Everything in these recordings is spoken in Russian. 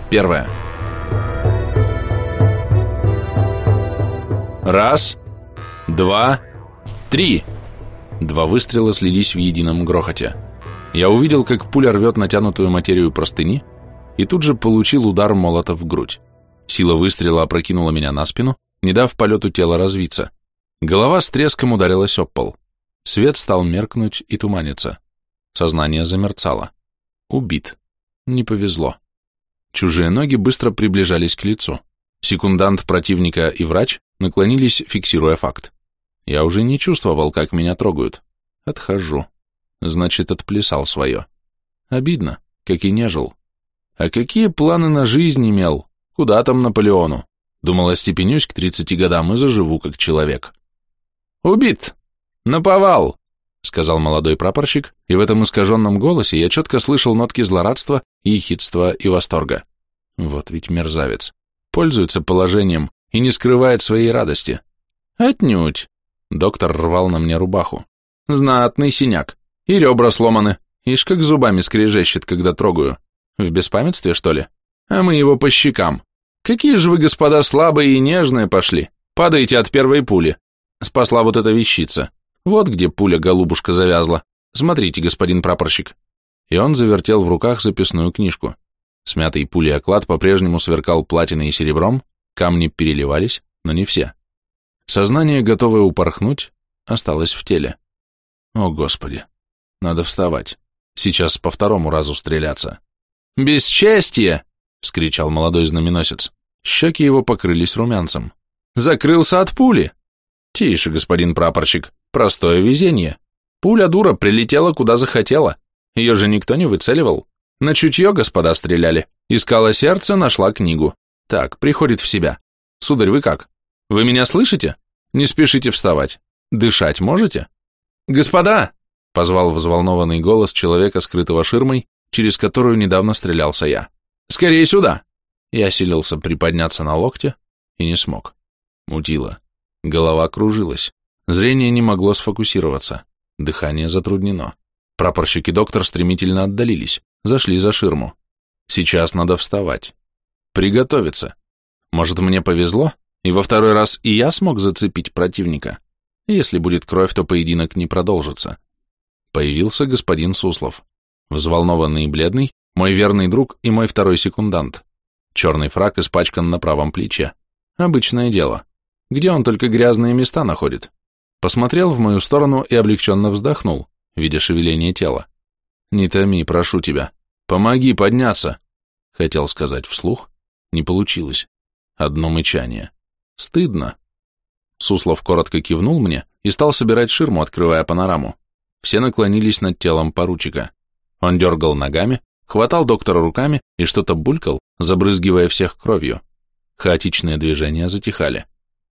1. Раз, два, три. 2 выстрела слились в едином грохоте. Я увидел, как пуля рвет натянутую материю простыни, и тут же получил удар молота в грудь. Сила выстрела опрокинула меня на спину, не дав полету тела развиться. Голова с треском ударилась об пол. Свет стал меркнуть и туманиться. Сознание замерцало. Убит. Не повезло. Чужие ноги быстро приближались к лицу. Секундант противника и врач наклонились, фиксируя факт. Я уже не чувствовал, как меня трогают. Отхожу. Значит, отплясал свое. Обидно, как и не жил. А какие планы на жизнь имел? Куда там Наполеону? Думал, остепенюсь к 30 годам и заживу как человек. «Убит! Наповал!» — сказал молодой прапорщик, и в этом искаженном голосе я четко слышал нотки злорадства, ехидства и восторга. Вот ведь мерзавец. Пользуется положением и не скрывает своей радости. Отнюдь. Доктор рвал на мне рубаху. Знатный синяк. И ребра сломаны. Ишь, как зубами скрежещет, когда трогаю. В беспамятстве, что ли? А мы его по щекам. Какие же вы, господа, слабые и нежные пошли. Падаете от первой пули. Спасла вот эта вещица. Вот где пуля, голубушка, завязла. Смотрите, господин прапорщик. И он завертел в руках записную книжку. Смятый пулей оклад по-прежнему сверкал платиной и серебром, камни переливались, но не все. Сознание, готовое упорхнуть, осталось в теле. О, Господи, надо вставать. Сейчас по 2-му разу стреляться. «Бесчестье!» — вскричал молодой знаменосец. Щеки его покрылись румянцем. «Закрылся от пули!» «Тише, господин прапорщик, простое везение. Пуля дура прилетела куда захотела. Ее же никто не выцеливал. На чутье, господа, стреляли. Искала сердце, нашла книгу. Так, приходит в себя. Сударь, вы как? Вы меня слышите? Не спешите вставать. Дышать можете?» «Господа!» — позвал взволнованный голос человека, скрытого ширмой, через которую недавно стрелялся я. «Скорее сюда!» Я осилился приподняться на локте и не смог. Мутило. Голова кружилась. Зрение не могло сфокусироваться. Дыхание затруднено. Прапорщик и доктор стремительно отдалились, зашли за ширму. Сейчас надо вставать. Приготовиться. Может, мне повезло, и во 2-й раз и я смог зацепить противника. Если будет кровь, то поединок не продолжится. Появился господин Суслов. Взволнованный и бледный, мой верный друг и мой 2-й секундант. Черный фрак испачкан на правом плече. Обычное дело. Где он только грязные места находит? Посмотрел в мою сторону и облегченно вздохнул, видя шевеление тела. «Не томи, прошу тебя. Помоги подняться!» Хотел сказать вслух. Не получилось. Одно мычание. Стыдно. Суслов коротко кивнул мне и стал собирать ширму, открывая панораму. Все наклонились над телом поручика. Он дергал ногами, хватал доктора руками и что-то булькал, забрызгивая всех кровью. Хаотичные движения затихали.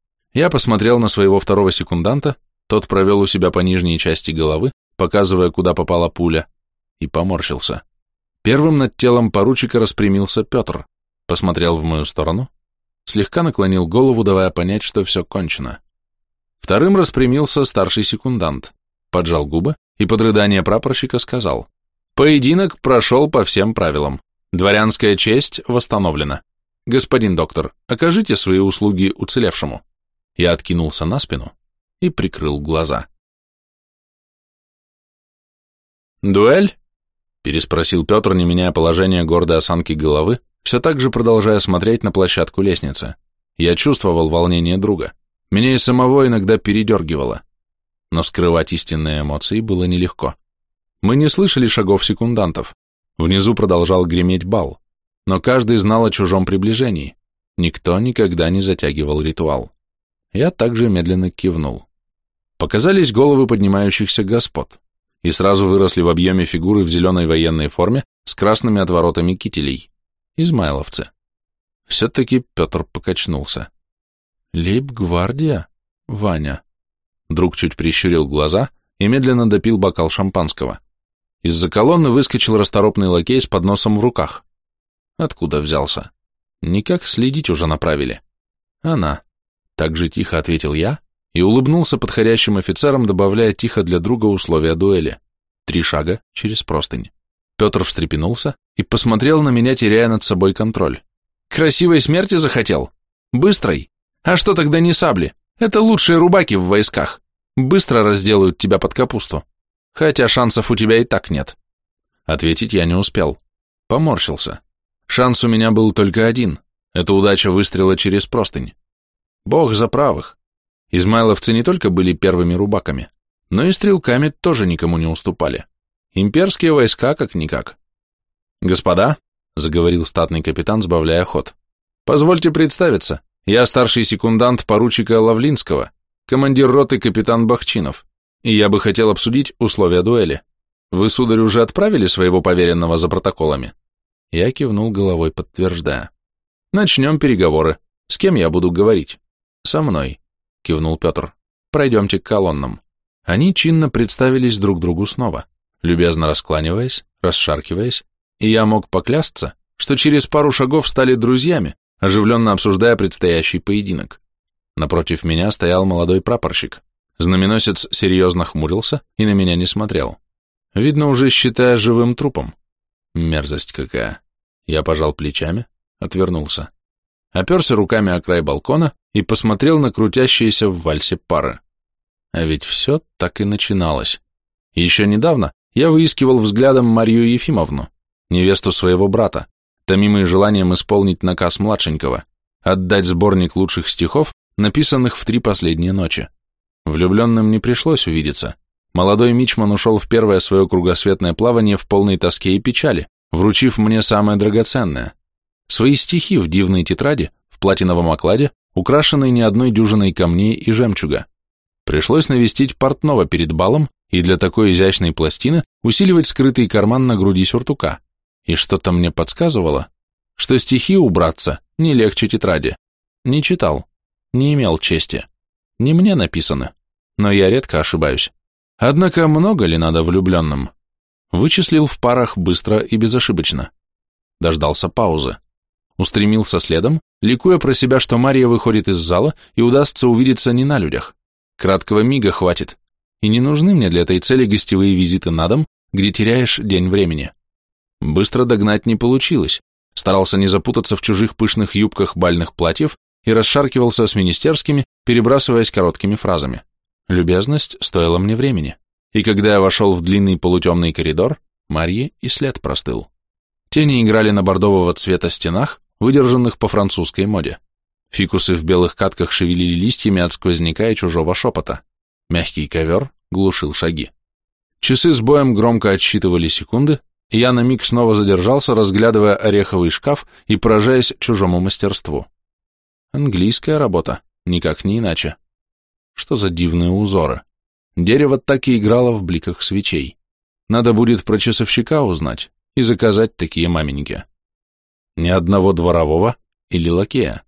Я посмотрел на своего 2-го секунданта, тот провел у себя по нижней части головы, показывая, куда попала пуля, и поморщился. Первым над телом поручика распрямился Петр, посмотрел в мою сторону, слегка наклонил голову, давая понять, что все кончено. Вторым распрямился старший секундант, поджал губы и под рыдание прапорщика сказал: «Поединок прошел по всем правилам. Дворянская честь восстановлена. Господин доктор, окажите свои услуги уцелевшему». Я откинулся на спину и прикрыл глаза. «Дуэль?» — переспросил Петр, не меняя положение гордой осанки головы, все так же продолжая смотреть на площадку лестницы. Я чувствовал волнение друга. Меня и самого иногда передергивало. Но скрывать истинные эмоции было нелегко. Мы не слышали шагов секундантов. Внизу продолжал греметь бал. Но каждый знал о чужом приближении. Никто никогда не затягивал ритуал. Я также медленно кивнул. Показались головы поднимающихся господ, и сразу выросли в объеме фигуры в зеленой военной форме с красными отворотами кителей. Измайловцы. Все-таки Петр покачнулся. «Лейб-гвардия? Ваня?» Друг чуть прищурил глаза и медленно допил бокал шампанского. Из-за колонны выскочил расторопный лакей с подносом в руках. Откуда взялся? Никак следить уже направили. Она. Так же тихо ответил я и улыбнулся подходящим офицерам, добавляя тихо для друга условия дуэли. 3 шага через простынь. Петр встрепенулся и посмотрел на меня, теряя над собой контроль. Красивой смерти захотел? Быстрой? А что тогда не сабли? Это лучшие рубаки в войсках. Быстро разделают тебя под капусту. Хотя шансов у тебя и так нет. Ответить я не успел. Поморщился. Шанс у меня был только один. Это удача выстрела через простынь. Бог за правых. Измайловцы не только были первыми рубаками, но и стрелками тоже никому не уступали. Имперские войска как-никак. «Господа», — заговорил статный капитан, сбавляя ход, — «позвольте представиться. Я старший секундант поручика Лавлинского, командир роты капитан Бахчинов, и я бы хотел обсудить условия дуэли. Вы, сударь, уже отправили своего поверенного за протоколами?» Я кивнул головой, подтверждая. «Начнем переговоры. С кем я буду говорить?» «Со мной», — кивнул Петр. «Пройдемте к колоннам». Они чинно представились друг другу снова, любезно раскланиваясь, расшаркиваясь, и я мог поклясться, что через пару шагов стали друзьями, оживленно обсуждая предстоящий поединок. Напротив меня стоял молодой прапорщик. Знаменосец серьезно хмурился и на меня не смотрел. Видно, уже считая живым трупом. Мерзость какая. Я пожал плечами, отвернулся. Оперся руками о край балкона и посмотрел на крутящиеся в вальсе пары. А ведь все так и начиналось. Еще недавно я выискивал взглядом Марию Ефимовну, невесту своего брата, томимый желанием исполнить наказ младшенького, отдать сборник лучших стихов, написанных в 3 последние ночи. Влюбленным не пришлось увидеться. Молодой мичман ушел в первое свое кругосветное плавание в полной тоске и печали, вручив мне самое драгоценное — свои стихи в дивной тетради, в платиновом окладе, украшенной не одной дюжиной камней и жемчуга. Пришлось навестить портного перед балом и для такой изящной пластины усиливать скрытый карман на груди сюртука. И что-то мне подсказывало, что стихи у братца не легче тетради. Не читал, не имел чести. Не мне написаны, но я редко ошибаюсь. Однако много ли надо влюбленным? Вычислил в парах быстро и безошибочно. Дождался паузы. Устремился следом, ликуя про себя, что Мария выходит из зала и удастся увидеться не на людях. Краткого мига хватит. И не нужны мне для этой цели гостевые визиты на дом, где теряешь день времени. Быстро догнать не получилось. Старался не запутаться в чужих пышных юбках бальных платьев и расшаркивался с министерскими, перебрасываясь короткими фразами. Любезность стоила мне времени, и когда я вошел в длинный полутемный коридор, Марье и след простыл. Тени играли на бордового цвета стенах, выдержанных по французской моде. Фикусы в белых катках шевелили листьями от сквозняка и чужого шепота. Мягкий ковер глушил шаги. Часы с боем громко отсчитывали секунды, и я на миг снова задержался, разглядывая ореховый шкаф и поражаясь чужому мастерству. Английская работа, никак не иначе. Что за дивные узоры? Дерево так и играло в бликах свечей. Надо будет про часовщика узнать и заказать такие маменьки. Ни одного дворового или лакея.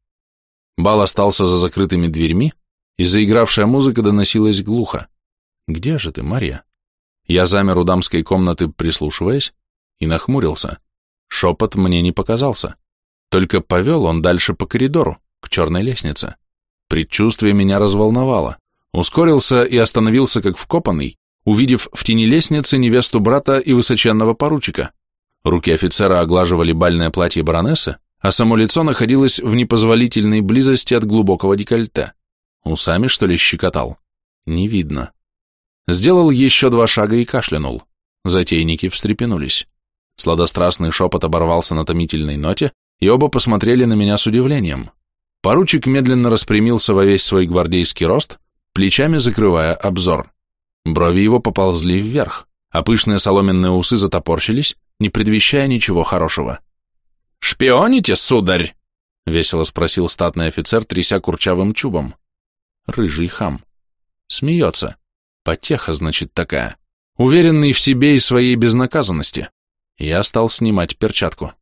Бал остался за закрытыми дверьми, и заигравшая музыка доносилась глухо. «Где же ты, Марья?» Я замер у дамской комнаты, прислушиваясь, и нахмурился. Шепот мне не показался. Только повел он дальше по коридору, к черной лестнице. Предчувствие меня разволновало. Ускорился и остановился как вкопанный, увидев в тени лестницы невесту брата и высоченного поручика. Руки офицера оглаживали бальное платье баронессы, а само лицо находилось в непозволительной близости от глубокого декольте. Усами, что ли, щекотал? Не видно. Сделал еще 2 шага и кашлянул. Затейники встрепенулись. Сладострастный шепот оборвался на томительной ноте, и оба посмотрели на меня с удивлением. Поручик медленно распрямился во весь свой гвардейский рост, плечами закрывая обзор. Брови его поползли вверх, а пышные соломенные усы затопорщились, не предвещая ничего хорошего. «Шпионите, сударь?» — весело спросил статный офицер, тряся курчавым чубом. Рыжий хам. Смеется. Потеха, значит, такая. Уверенный в себе и своей безнаказанности. Я стал снимать перчатку.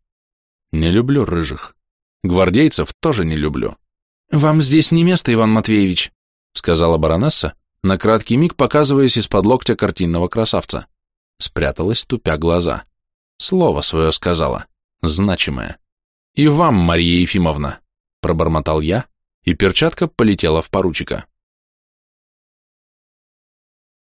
Не люблю рыжих. Гвардейцев тоже не люблю. «Вам здесь не место, Иван Матвеевич», — сказала баронесса, на краткий миг показываясь из-под локтя картинного красавца. Спряталась, тупя глаза. Слово свое сказала, значимое. «И вам, Мария Ефимовна», — пробормотал я, и перчатка полетела в поручика.